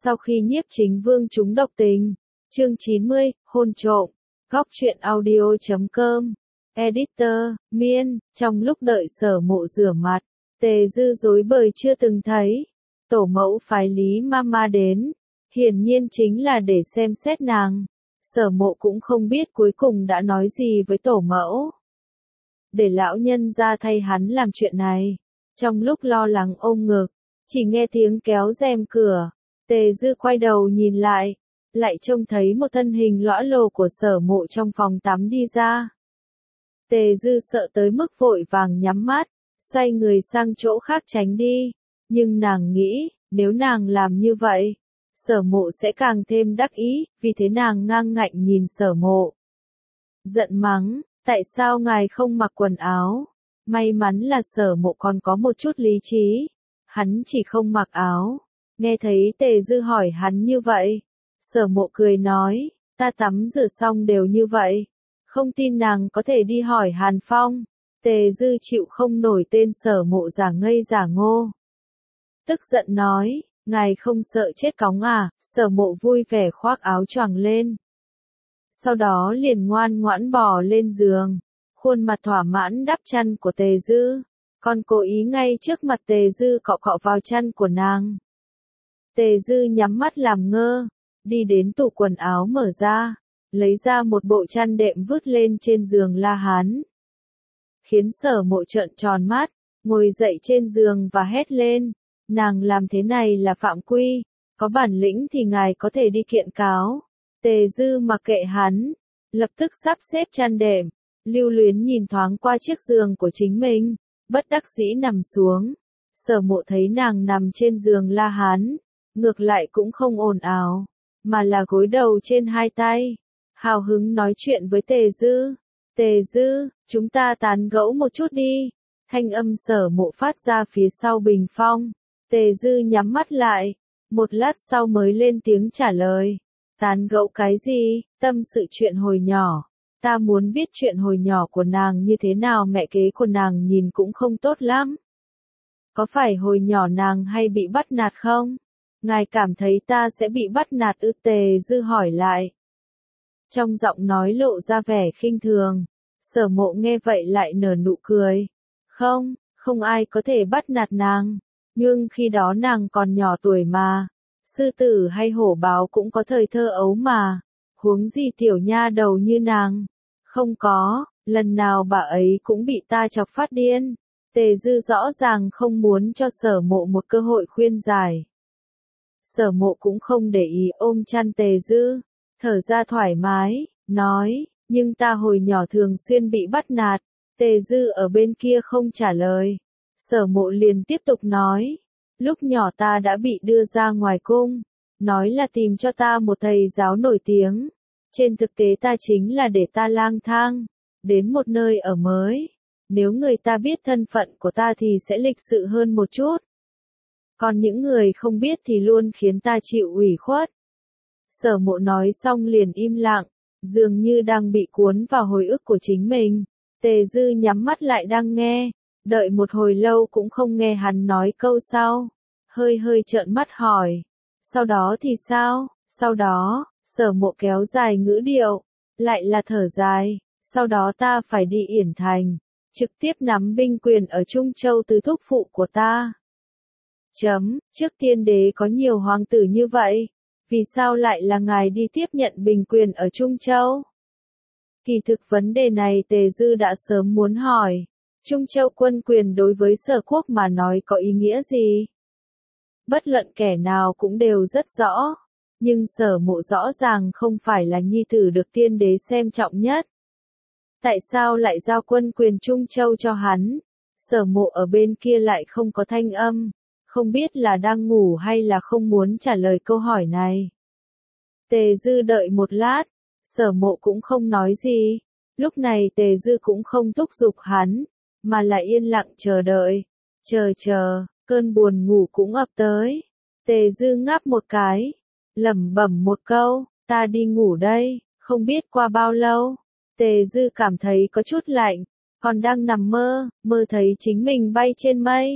Sau khi Nhiếp Chính Vương trúng độc tình. Chương 90, hôn trộm. Góc truyện audio.com. Editor, Miên, trong lúc đợi Sở Mộ rửa mặt, Tề Dư rối bời chưa từng thấy. Tổ mẫu phái Lý Mama đến, hiển nhiên chính là để xem xét nàng. Sở Mộ cũng không biết cuối cùng đã nói gì với tổ mẫu. Để lão nhân ra thay hắn làm chuyện này. Trong lúc lo lắng ôm ngực, chỉ nghe tiếng kéo rèm cửa. Tề Dư quay đầu nhìn lại, lại trông thấy một thân hình lõa lồ của Sở Mộ trong phòng tắm đi ra. Tề Dư sợ tới mức vội vàng nhắm mắt, xoay người sang chỗ khác tránh đi. Nhưng nàng nghĩ, nếu nàng làm như vậy, Sở Mộ sẽ càng thêm đắc ý, vì thế nàng ngang ngạnh nhìn Sở Mộ. Giận mắng, tại sao ngài không mặc quần áo? May mắn là Sở Mộ còn có một chút lý trí. Hắn chỉ không mặc áo. Nghe thấy Tề Dư hỏi hắn như vậy, Sở Mộ cười nói, ta tắm rửa xong đều như vậy. Không tin nàng có thể đi hỏi Hàn Phong. Tề Dư chịu không nổi tên Sở Mộ giả ngây giả ngô. Tức giận nói, ngài không sợ chết cóng à? Sở Mộ vui vẻ khoác áo choàng lên. Sau đó liền ngoan ngoãn bò lên giường, khuôn mặt thỏa mãn đắp chăn của Tề Dư, còn cố ý ngay trước mặt Tề Dư cọ cọ vào chăn của nàng. Tề Dư nhắm mắt làm ngơ, đi đến tủ quần áo mở ra, lấy ra một bộ chăn đệm vứt lên trên giường La Hán. Khiến Sở Mộ trợn tròn mắt, ngồi dậy trên giường và hét lên, nàng làm thế này là phạm quy, có bản lĩnh thì ngài có thể đi kiện cáo. Tề Dư mặc kệ hắn, lập tức sắp xếp chăn đệm, lưu luyến nhìn thoáng qua chiếc giường của chính mình, bất đắc dĩ nằm xuống. Sở Mộ thấy nàng nằm trên giường La Hán, ngược lại cũng không ồn ào, mà là gối đầu trên hai tay, hào hứng nói chuyện với Tề Dư. Tề Dư, chúng ta tán gẫu một chút đi. Thanh âm Sở Mộ phát ra phía sau bình phong. Tề Dư nhắm mắt lại, một lát sau mới lên tiếng trả lời. Tán gẫu cái gì? Tâm sự chuyện hồi nhỏ. Ta muốn biết chuyện hồi nhỏ của nàng như thế nào. Mẹ kế của nàng nhìn cũng không tốt lắm. Có phải hồi nhỏ nàng hay bị bắt nạt không? Ngài cảm thấy ta sẽ bị bắt nạt ư? Tề Dư hỏi lại. Trong giọng nói lộ ra vẻ khinh thường. Sở Mộ nghe vậy lại nở nụ cười. Không, không ai có thể bắt nạt nàng. Nhưng khi đó nàng còn nhỏ tuổi mà. Sư tử hay hổ báo cũng có thời thơ ấu mà. Huống gì tiểu nha đầu như nàng. Không có, lần nào bà ấy cũng bị ta chọc phát điên. Tề Dư rõ ràng không muốn cho Sở Mộ một cơ hội khuyên giải. Sở Mộ cũng không để ý ôm chăn Tề Dư, thở ra thoải mái, nói, nhưng ta hồi nhỏ thường xuyên bị bắt nạt. Tề Dư ở bên kia không trả lời. Sở Mộ liền tiếp tục nói, lúc nhỏ ta đã bị đưa ra ngoài cung, nói là tìm cho ta một thầy giáo nổi tiếng. Trên thực tế ta chính là để ta lang thang, đến một nơi ở mới. Nếu người ta biết thân phận của ta thì sẽ lịch sự hơn một chút. Còn những người không biết thì luôn khiến ta chịu ủy khuất. Sở Mộ nói xong liền im lặng, dường như đang bị cuốn vào hồi ức của chính mình. Tề Dư nhắm mắt lại đang nghe, đợi một hồi lâu cũng không nghe hắn nói câu sau. Hơi hơi trợn mắt hỏi, sau đó thì sao? Sau đó, Sở Mộ kéo dài ngữ điệu, lại là thở dài, sau đó ta phải đi Yển Thành, trực tiếp nắm binh quyền ở Trung Châu từ thúc phụ của ta. Trước tiên đế có nhiều hoàng tử như vậy, vì sao lại là ngài đi tiếp nhận binh quyền ở Trung Châu? Kỳ thực vấn đề này Tề Dư đã sớm muốn hỏi. Trung Châu quân quyền đối với Sở quốc mà nói có ý nghĩa gì? Bất luận kẻ nào cũng đều rất rõ. Nhưng Sở Mộ rõ ràng không phải là nhi tử được tiên đế xem trọng nhất. Tại sao lại giao quân quyền Trung Châu cho hắn? Sở Mộ ở bên kia lại không có thanh âm. Không biết là đang ngủ hay là không muốn trả lời câu hỏi này. Tề Dư đợi một lát, Sở Mộ cũng không nói gì. Lúc này Tề Dư cũng không thúc giục hắn, mà là yên lặng chờ đợi. Chờ, cơn buồn ngủ cũng ập tới. Tề Dư ngáp một cái, lẩm bẩm một câu, ta đi ngủ đây. Không biết qua bao lâu, Tề Dư cảm thấy có chút lạnh, còn đang nằm mơ thấy chính mình bay trên mây.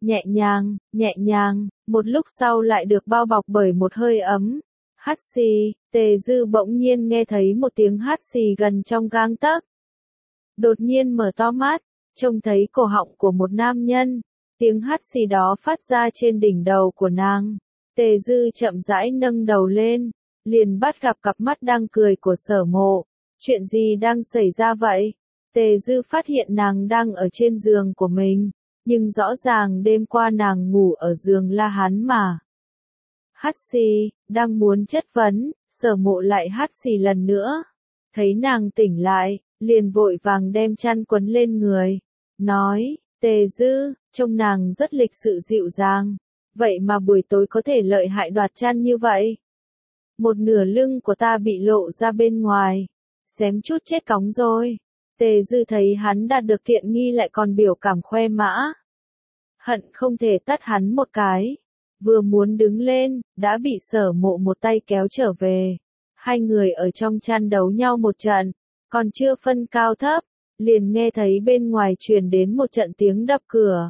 nhẹ nhàng, một lúc sau lại được bao bọc bởi một hơi ấm. Hắt xì, Tề Dư bỗng nhiên nghe thấy một tiếng hắt xì gần trong gang tấc. Đột nhiên mở to mắt, trông thấy cổ họng của một nam nhân, tiếng hắt xì đó phát ra trên đỉnh đầu của nàng. Tề Dư chậm rãi nâng đầu lên, liền bắt gặp cặp mắt đang cười của Sở Mộ. Chuyện gì đang xảy ra vậy? Tề Dư phát hiện nàng đang ở trên giường của mình, nhưng rõ ràng đêm qua nàng ngủ ở giường La Hán mà. Hắt xì, đang muốn chất vấn, Sở Mộ lại hắt xì lần nữa. Thấy nàng tỉnh lại, liền vội vàng đem chăn quấn lên người, nói, Tề Dư, trông nàng rất lịch sự dịu dàng, vậy mà buổi tối có thể lợi hại đoạt chăn như vậy. Một nửa lưng của ta bị lộ ra bên ngoài, xém chút chết cóng rồi. Tề Dư thấy hắn đạt được tiện nghi lại còn biểu cảm khoe mã. Hận không thể tát hắn một cái. Vừa muốn đứng lên, đã bị Sở Mộ một tay kéo trở về. Hai người ở trong chăn đấu nhau một trận, còn chưa phân cao thấp, liền nghe thấy bên ngoài truyền đến một trận tiếng đập cửa.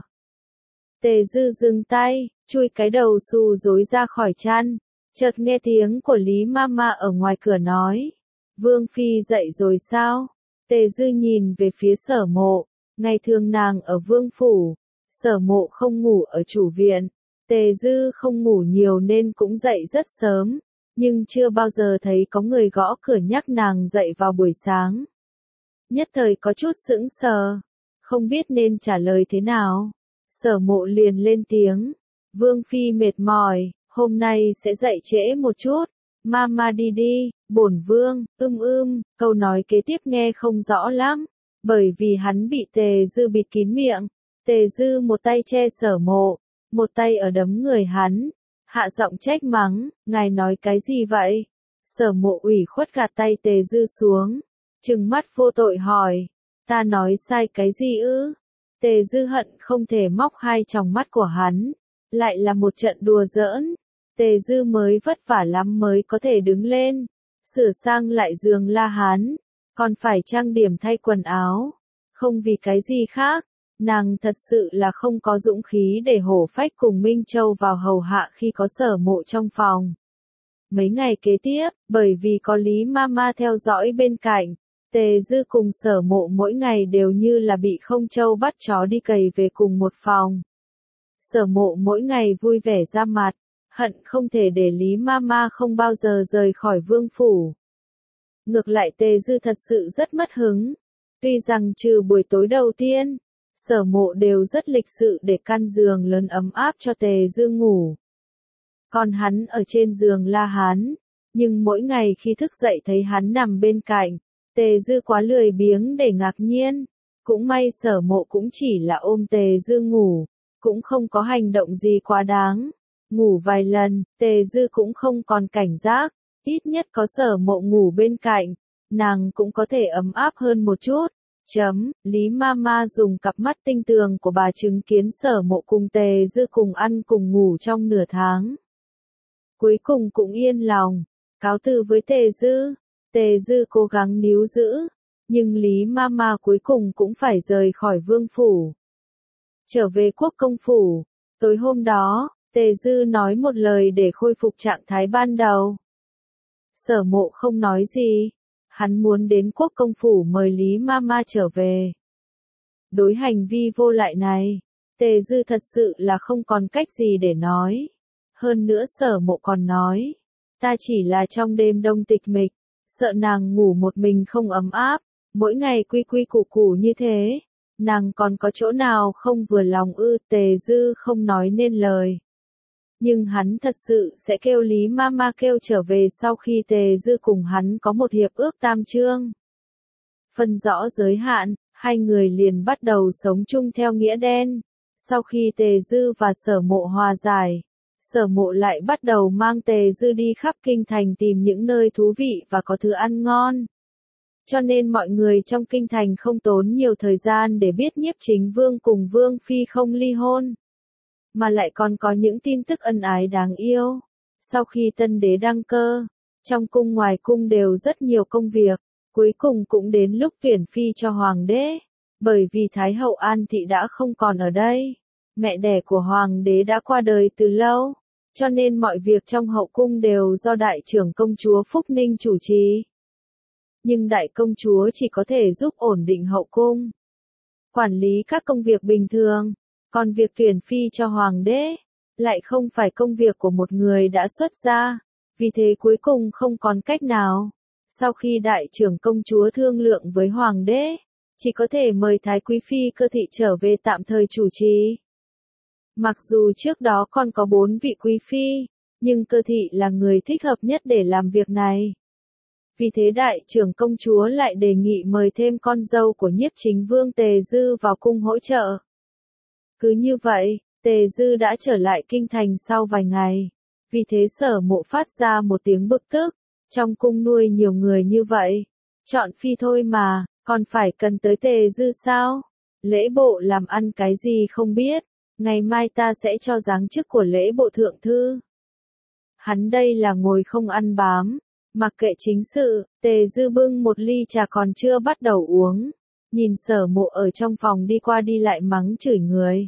Tề Dư dừng tay, chui cái đầu xù rối ra khỏi chăn, chợt nghe tiếng của Lý Mama ở ngoài cửa nói, Vương Phi dậy rồi sao? Tề Dư nhìn về phía Sở Mộ, ngày thường nàng ở Vương Phủ, Sở Mộ không ngủ ở chủ viện, Tề Dư không ngủ nhiều nên cũng dậy rất sớm, nhưng chưa bao giờ thấy có người gõ cửa nhắc nàng dậy vào buổi sáng. Nhất thời có chút sững sờ, không biết nên trả lời thế nào. Sở Mộ liền lên tiếng, Vương Phi mệt mỏi, hôm nay sẽ dậy trễ một chút, Mama đi đi, bổn Vương, câu nói kế tiếp nghe không rõ lắm, bởi vì hắn bị Tề Dư bịt kín miệng. Tề Dư một tay che Sở Mộ, một tay ở đấm người hắn, hạ giọng trách mắng, ngài nói cái gì vậy? Sở Mộ ủy khuất gạt tay Tề Dư xuống, trừng mắt vô tội hỏi, ta nói sai cái gì ư? Tề Dư hận không thể móc hai tròng mắt của hắn, lại là một trận đùa giỡn. Tề Dư mới vất vả lắm mới có thể đứng lên, sửa sang lại giường La Hán, còn phải trang điểm thay quần áo, không vì cái gì khác, nàng thật sự là không có dũng khí để hổ phách cùng Minh Châu vào hầu hạ khi có Sở Mộ trong phòng. Mấy ngày kế tiếp, bởi vì có Lý Mama theo dõi bên cạnh, Tề Dư cùng Sở Mộ mỗi ngày đều như là bị không trâu bắt chó đi cày về cùng một phòng. Sở Mộ mỗi ngày vui vẻ ra mặt, hận không thể để Lý Mama không bao giờ rời khỏi Vương Phủ. Ngược lại Tề Dư thật sự rất mất hứng. Tuy rằng trừ buổi tối đầu tiên, Sở Mộ đều rất lịch sự để căn giường lớn ấm áp cho Tề Dư ngủ. Còn hắn ở trên giường La Hán, nhưng mỗi ngày khi thức dậy thấy hắn nằm bên cạnh, Tề Dư quá lười biếng để ngạc nhiên. Cũng may Sở Mộ cũng chỉ là ôm Tề Dư ngủ, cũng không có hành động gì quá đáng. Ngủ vài lần, Tề Dư cũng không còn cảnh giác, ít nhất có Sở Mộ ngủ bên cạnh, nàng cũng có thể ấm áp hơn một chút. Lý Mama dùng cặp mắt tinh tường của bà chứng kiến Sở Mộ cùng Tề Dư cùng ăn cùng ngủ trong nửa tháng. Cuối cùng cũng yên lòng, cáo từ với Tề Dư. Tề Dư cố gắng níu giữ, nhưng Lý Mama cuối cùng cũng phải rời khỏi Vương Phủ. Trở về Quốc Công Phủ, tối hôm đó, Tề Dư nói một lời để khôi phục trạng thái ban đầu. Sở Mộ không nói gì, hắn muốn đến Quốc Công Phủ mời Lý Mama trở về. Đối hành vi vô lại này, Tề Dư thật sự là không còn cách gì để nói. Hơn nữa Sở Mộ còn nói, ta chỉ là trong đêm đông tịch mịch, sợ nàng ngủ một mình không ấm áp, mỗi ngày quy quy củ củ như thế, nàng còn có chỗ nào không vừa lòng ư? Tề Dư không nói nên lời. Nhưng hắn thật sự sẽ kêu Lý Mama kêu trở về sau khi Tề Dư cùng hắn có một hiệp ước tam chương. Phân rõ giới hạn, hai người liền bắt đầu sống chung theo nghĩa đen. Sau khi Tề Dư và Sở Mộ hòa giải, Sở Mộ lại bắt đầu mang Tề Dư đi khắp kinh thành tìm những nơi thú vị và có thứ ăn ngon. Cho nên mọi người trong kinh thành không tốn nhiều thời gian để biết Nhiếp Chính Vương cùng Vương Phi không ly hôn, mà lại còn có những tin tức ân ái đáng yêu. Sau khi tân đế đăng cơ, trong cung ngoài cung đều rất nhiều công việc, cuối cùng cũng đến lúc tuyển phi cho hoàng đế, bởi vì Thái hậu An Thị đã không còn ở đây. Mẹ đẻ của hoàng đế đã qua đời từ lâu, cho nên mọi việc trong hậu cung đều do đại trưởng công chúa Phúc Ninh chủ trì. Nhưng đại công chúa chỉ có thể giúp ổn định hậu cung, quản lý các công việc bình thường, còn việc tuyển phi cho hoàng đế lại không phải công việc của một người đã xuất gia, vì thế cuối cùng không còn cách nào. Sau khi đại trưởng công chúa thương lượng với hoàng đế, chỉ có thể mời Thái Quý Phi Cơ Thị trở về tạm thời chủ trì. Mặc dù trước đó còn có 4 vị quý phi, nhưng Cơ Thị là người thích hợp nhất để làm việc này. Vì thế đại trưởng công chúa lại đề nghị mời thêm con dâu của Nhiếp Chính Vương Tề Dư vào cung hỗ trợ. Cứ như vậy, Tề Dư đã trở lại kinh thành sau vài ngày. Vì thế Sở Mộ phát ra một tiếng bực tức, trong cung nuôi nhiều người như vậy, chọn phi thôi mà, còn phải cần tới Tề Dư sao? Lễ bộ làm ăn cái gì không biết, ngày mai ta sẽ cho giáng chức của lễ bộ thượng thư. Hắn đây là ngồi không ăn bám, mặc kệ chính sự. Tề Dư bưng một ly trà còn chưa bắt đầu uống, nhìn Sở Mộ ở trong phòng đi qua đi lại mắng chửi người.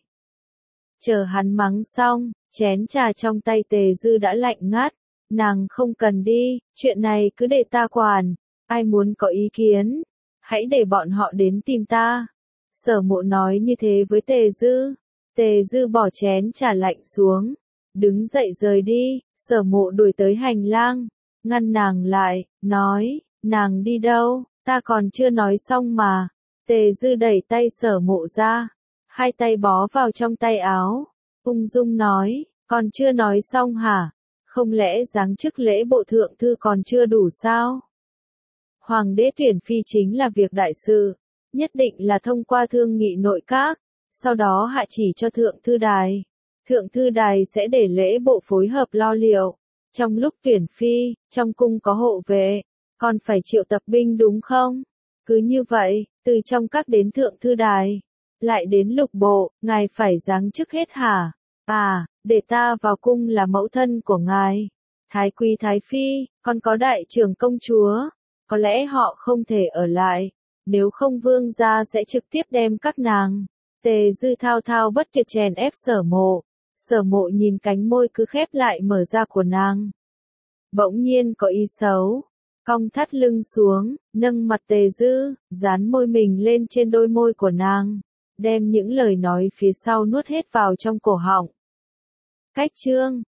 Chờ hắn mắng xong, chén trà trong tay Tề Dư đã lạnh ngắt, nàng không cần đi, chuyện này cứ để ta quản, ai muốn có ý kiến, hãy để bọn họ đến tìm ta. Sở Mộ nói như thế với Tề Dư. Tề Dư bỏ chén trà lạnh xuống, đứng dậy rời đi. Sở Mộ đuổi tới hành lang, ngăn nàng lại, nói, nàng đi đâu, ta còn chưa nói xong mà. Tề Dư đẩy tay Sở Mộ ra, hai tay bó vào trong tay áo, ung dung nói, còn chưa nói xong hả? Không lẽ giáng chức lễ bộ thượng thư còn chưa đủ sao? Hoàng đế tuyển phi chính là việc đại sự, nhất định là thông qua thương nghị nội các, sau đó hạ chỉ cho thượng thư đài. Thượng thư đài sẽ để lễ bộ phối hợp lo liệu. Trong lúc tuyển phi, trong cung có hộ vệ, còn phải triệu tập binh đúng không? Cứ như vậy, từ trong các đến thượng thư đài, lại đến lục bộ, ngài phải giáng chức hết hả? À, để ta vào cung là mẫu thân của ngài. Thái quý thái phi, còn có đại trưởng công chúa, có lẽ họ không thể ở lại, nếu không vương gia sẽ trực tiếp đem các nàng. Tề Dư thao thao bất tuyệt chèn ép Sở Mộ. Sở Mộ nhìn cánh môi cứ khép lại mở ra của nàng, bỗng nhiên có ý xấu, cong thắt lưng xuống, nâng mặt Tề Dư, dán môi mình lên trên đôi môi của nàng, đem những lời nói phía sau nuốt hết vào trong cổ họng. Cách chương